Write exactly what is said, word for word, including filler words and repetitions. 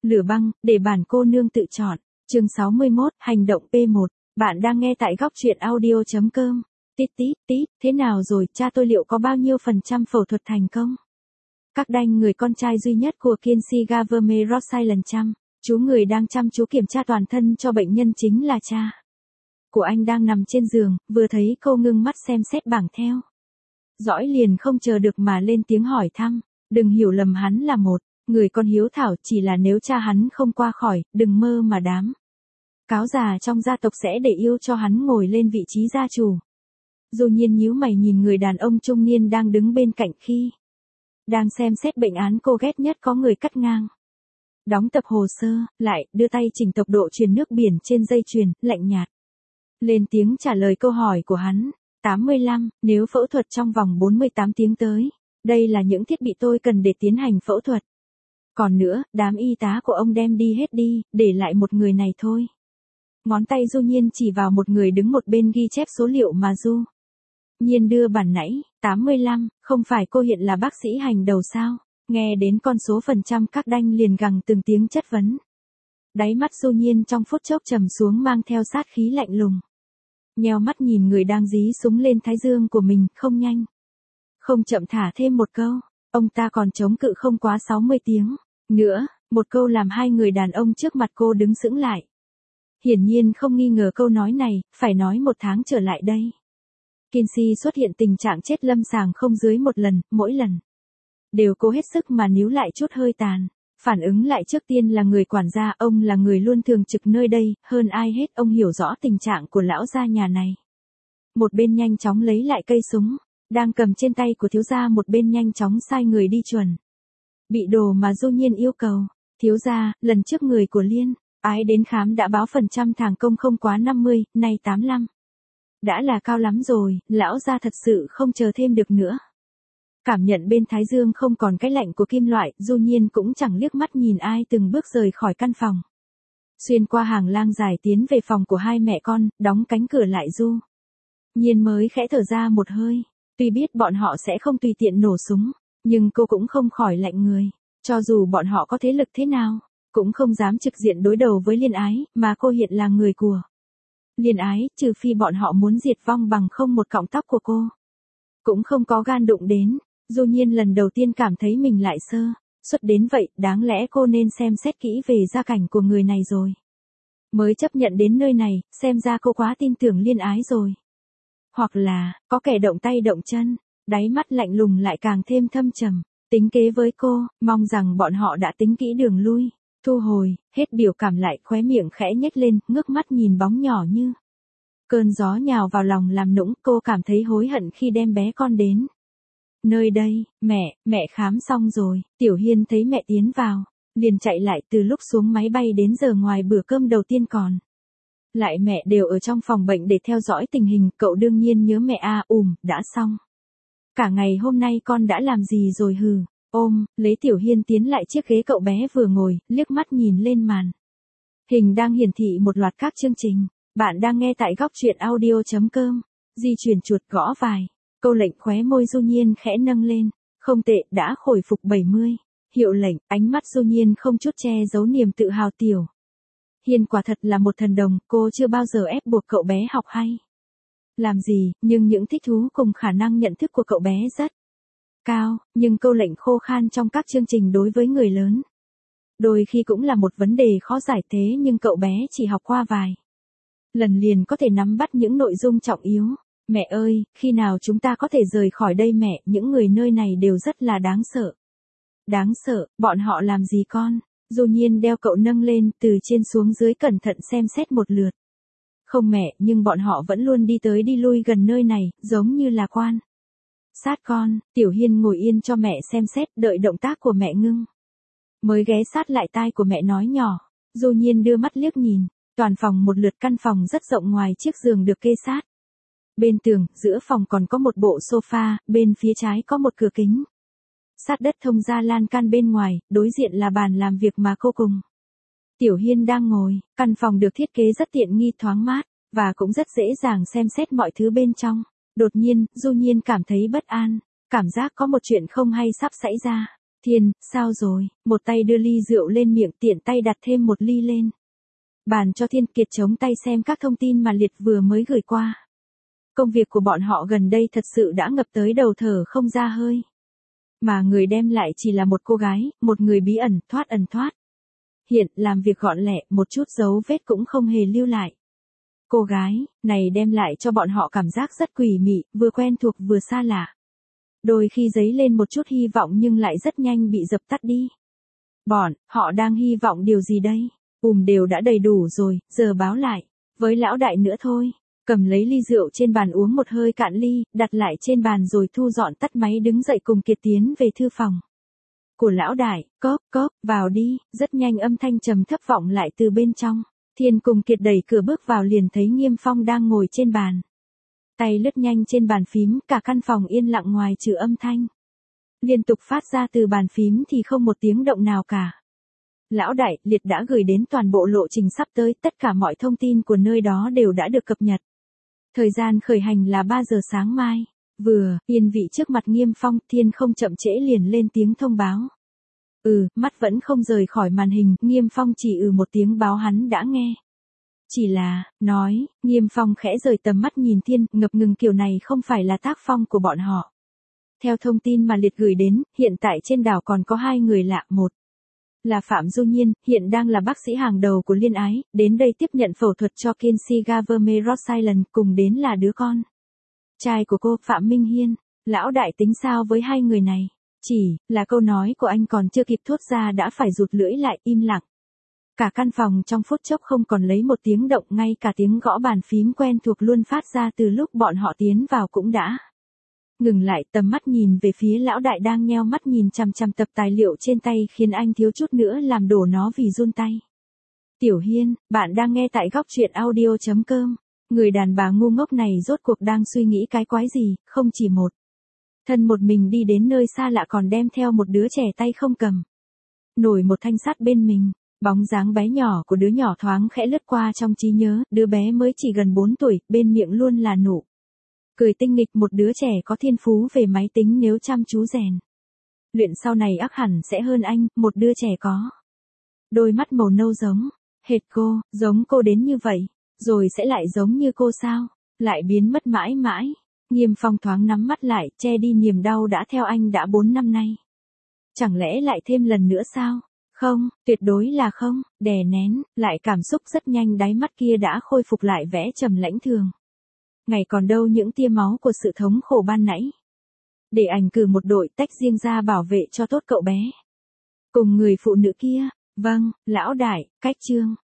Lửa băng, để bản cô nương tự chọn. Chương sáu mươi mốt, hành động P một. Bạn đang nghe tại góc truyện audio chấm com. Tít tít tít, thế nào rồi, cha tôi liệu có bao nhiêu phần trăm phẫu thuật thành công? Các đanh người con trai duy nhất của Kinsey Government Rhode Island chăm, chú người đang chăm chú kiểm tra toàn thân cho bệnh nhân chính là cha của anh đang nằm trên giường, vừa thấy cô ngưng mắt xem xét bảng theo dõi liền không chờ được mà lên tiếng hỏi thăm, đừng hiểu lầm hắn là một người con hiếu thảo, chỉ là nếu cha hắn không qua khỏi, đừng mơ mà đám cáo già trong gia tộc sẽ để yêu cho hắn ngồi lên vị trí gia chủ. Dù nhiên nhíu mày nhìn người đàn ông trung niên đang đứng bên cạnh khi đang xem xét bệnh án cô ghét nhất có người cắt ngang. Đóng tập hồ sơ, lại, đưa tay chỉnh tốc độ truyền nước biển trên dây chuyền, lạnh nhạt. Lên tiếng trả lời câu hỏi của hắn. tám mươi lăm, nếu phẫu thuật trong vòng bốn mươi tám tiếng tới. Đây là những thiết bị tôi cần để tiến hành phẫu thuật. Còn nữa, đám y tá của ông đem đi hết đi, để lại một người này thôi. Ngón tay Du Nhiên chỉ vào một người đứng một bên ghi chép số liệu mà Du Nhiên đưa bản nãy. tám mươi lăm, không phải cô hiện là bác sĩ hành đầu sao? Nghe đến con số phần trăm các đanh liền gằn từng tiếng chất vấn. Đáy mắt Du Nhiên trong phút chốc trầm xuống mang theo sát khí lạnh lùng. Nheo mắt nhìn người đang dí súng lên thái dương của mình, không nhanh không chậm thả thêm một câu. Ông ta còn chống cự không quá sáu mươi tiếng. Nữa, một câu làm hai người đàn ông trước mặt cô đứng sững lại. Hiển nhiên không nghi ngờ câu nói này, phải nói một tháng trở lại đây. Kinsey xuất hiện tình trạng chết lâm sàng không dưới một lần, mỗi lần đều cố hết sức mà níu lại chút hơi tàn. Phản ứng lại trước tiên là người quản gia, ông là người luôn thường trực nơi đây, hơn ai hết ông hiểu rõ tình trạng của lão gia nhà này. Một bên nhanh chóng lấy lại cây súng, đang cầm trên tay của thiếu gia, một bên nhanh chóng sai người đi chuẩn bị đồ mà Du Nhiên yêu cầu. Thiếu gia, lần trước người của Liên Ái đến khám đã báo phần trăm thành công không quá năm mươi, nay tám mươi lăm. Đã là cao lắm rồi, lão gia thật sự không chờ thêm được nữa. Cảm nhận bên thái dương không còn cái lạnh của kim loại, Du Nhiên cũng chẳng liếc mắt nhìn ai từng bước rời khỏi căn phòng. Xuyên qua hàng lang dài tiến về phòng của hai mẹ con, đóng cánh cửa lại Du Nhiên mới khẽ thở ra một hơi. Tuy biết bọn họ sẽ không tùy tiện nổ súng, nhưng cô cũng không khỏi lạnh người. Cho dù bọn họ có thế lực thế nào, cũng không dám trực diện đối đầu với Liên Ái, mà cô hiện là người của Liên Ái, trừ phi bọn họ muốn diệt vong bằng không một cọng tóc của cô. Cũng không có gan đụng đến. Du Nhiên lần đầu tiên cảm thấy mình lại sơ suất đến vậy, đáng lẽ cô nên xem xét kỹ về gia cảnh của người này rồi mới chấp nhận đến nơi này, xem ra cô quá tin tưởng Liên Ái rồi. Hoặc là, có kẻ động tay động chân. Đáy mắt lạnh lùng lại càng thêm thâm trầm, tính kế với cô, mong rằng bọn họ đã tính kỹ đường lui. Thu hồi, hết biểu cảm lại, khóe miệng khẽ nhếch lên, ngước mắt nhìn bóng nhỏ như cơn gió nhào vào lòng làm nũng. Cô cảm thấy hối hận khi đem bé con đến nơi đây. Mẹ, mẹ khám xong rồi. Tiểu Hiên thấy mẹ tiến vào, liền chạy lại. Từ lúc xuống máy bay đến giờ ngoài bữa cơm đầu tiên còn lại mẹ đều ở trong phòng bệnh để theo dõi tình hình. Cậu đương nhiên nhớ mẹ a. Ùm, đã xong. Cả ngày hôm nay con đã làm gì rồi hừ. Ôm, lấy Tiểu Hiên tiến lại chiếc ghế cậu bé vừa ngồi, liếc mắt nhìn lên màn hình đang hiển thị một loạt các chương trình. Bạn đang nghe tại góc truyện audio chấm com. Di chuyển chuột gõ vài câu lệnh, khóe môi Du Nhiên khẽ nâng lên. Không tệ, đã khôi phục bảy mươi. Hiệu lệnh, ánh mắt Du Nhiên không chút che giấu niềm tự hào. Tiểu Hiên quả thật là một thần đồng, cô chưa bao giờ ép buộc cậu bé học hay làm gì, nhưng những thích thú cùng khả năng nhận thức của cậu bé rất cao, nhưng câu lệnh khô khan trong các chương trình đối với người lớn đôi khi cũng là một vấn đề khó giải. Thế nhưng cậu bé chỉ học qua vài lần liền có thể nắm bắt những nội dung trọng yếu. Mẹ ơi, khi nào chúng ta có thể rời khỏi đây mẹ, những người nơi này đều rất là đáng sợ. Đáng sợ, bọn họ làm gì con? Du Nhiên đeo cậu nâng lên, từ trên xuống dưới cẩn thận xem xét một lượt. Không mẹ, nhưng bọn họ vẫn luôn đi tới đi lui gần nơi này, giống như là quan sát con. Tiểu Hiên ngồi yên cho mẹ xem xét, đợi động tác của mẹ ngưng mới ghé sát lại tai của mẹ nói nhỏ. Du Nhiên đưa mắt liếc nhìn, toàn phòng một lượt, căn phòng rất rộng, ngoài chiếc giường được kê sát bên tường, giữa phòng còn có một bộ sofa, bên phía trái có một cửa kính sát đất thông ra lan can bên ngoài, đối diện là bàn làm việc mà cô cùng Tiểu Hiên đang ngồi. Căn phòng được thiết kế rất tiện nghi, thoáng mát, và cũng rất dễ dàng xem xét mọi thứ bên trong. Đột nhiên, Du Nhiên cảm thấy bất an, cảm giác có một chuyện không hay sắp xảy ra. Thiên, sao rồi? Một tay đưa ly rượu lên miệng, tiện tay đặt thêm một ly lên bàn cho Thiên. Kiệt chống tay xem các thông tin mà Liệt vừa mới gửi qua. Công việc của bọn họ gần đây thật sự đã ngập tới đầu thở không ra hơi. Mà người đem lại chỉ là một cô gái, một người bí ẩn, thoát ẩn thoát hiện, làm việc gọn lẹ, một chút dấu vết cũng không hề lưu lại. Cô gái này đem lại cho bọn họ cảm giác rất quỷ mị, vừa quen thuộc vừa xa lạ. Đôi khi dấy lên một chút hy vọng nhưng lại rất nhanh bị dập tắt đi. Bọn họ đang hy vọng điều gì đây? Ùm đều đã đầy đủ rồi, giờ báo lại với lão đại nữa thôi. Cầm lấy ly rượu trên bàn uống một hơi cạn ly, đặt lại trên bàn rồi thu dọn tắt máy đứng dậy cùng Kiệt tiến về thư phòng của lão đại. Cóp cóp, vào đi. Rất nhanh âm thanh trầm thấp vọng lại từ bên trong. Thiên cùng Kiệt đẩy cửa bước vào liền thấy Nghiêm Phong đang ngồi trên bàn. Tay lướt nhanh trên bàn phím, cả căn phòng yên lặng ngoài trừ âm thanh liên tục phát ra từ bàn phím thì không một tiếng động nào cả. Lão đại, Liệt đã gửi đến toàn bộ lộ trình sắp tới, tất cả mọi thông tin của nơi đó đều đã được cập nhật. Thời gian khởi hành là ba giờ sáng mai. Vừa yên vị trước mặt Nghiêm Phong, Thiên không chậm trễ liền lên tiếng thông báo. Ừ, mắt vẫn không rời khỏi màn hình, Nghiêm Phong chỉ ừ một tiếng báo hắn đã nghe. Chỉ là, nói, Nghiêm Phong khẽ rời tầm mắt nhìn Thiên, ngập ngừng kiểu này không phải là tác phong của bọn họ. Theo thông tin mà Liệt gửi đến, hiện tại trên đảo còn có hai người lạ, một là Phạm Du Nhiên, hiện đang là bác sĩ hàng đầu của Liên Ái, đến đây tiếp nhận phẫu thuật cho Kinsey Government Rhode Island, cùng đến là đứa con trai của cô, Phạm Minh Hiên. Lão đại tính sao với hai người này? Chỉ là câu nói của anh còn chưa kịp thốt ra đã phải rụt lưỡi lại, im lặng. Cả căn phòng trong phút chốc không còn lấy một tiếng động, ngay cả tiếng gõ bàn phím quen thuộc luôn phát ra từ lúc bọn họ tiến vào cũng đã ngừng lại. Tầm mắt nhìn về phía lão đại đang nheo mắt nhìn chằm chằm tập tài liệu trên tay khiến anh thiếu chút nữa làm đổ nó vì run tay. Tiểu Hiên, bạn đang nghe tại góc truyện audio chấm com. Người đàn bà ngu ngốc này rốt cuộc đang suy nghĩ cái quái gì, không chỉ một thân một mình đi đến nơi xa lạ còn đem theo một đứa trẻ tay không cầm nổi một thanh sắt bên mình. Bóng dáng bé nhỏ của đứa nhỏ thoáng khẽ lướt qua trong trí nhớ, đứa bé mới chỉ gần bốn tuổi, bên miệng luôn là nụ cười tinh nghịch. Một đứa trẻ có thiên phú về máy tính, nếu chăm chú rèn luyện sau này ắt hẳn sẽ hơn anh. Một đứa trẻ có đôi mắt màu nâu giống hệt cô, giống cô đến như vậy, rồi sẽ lại giống như cô sao? Lại biến mất mãi mãi. Nghiêm Phong thoáng nắm mắt lại, che đi niềm đau đã theo anh đã bốn năm nay. Chẳng lẽ lại thêm lần nữa sao? Không, tuyệt đối là không. Đè nén lại cảm xúc rất nhanh, đáy mắt kia đã khôi phục lại vẻ trầm lãnh thường ngày còn đâu những tia máu của sự thống khổ ban nãy. Để ảnh cử một đội tách riêng ra bảo vệ cho tốt cậu bé cùng người phụ nữ kia. Vâng, lão đại, cách chương.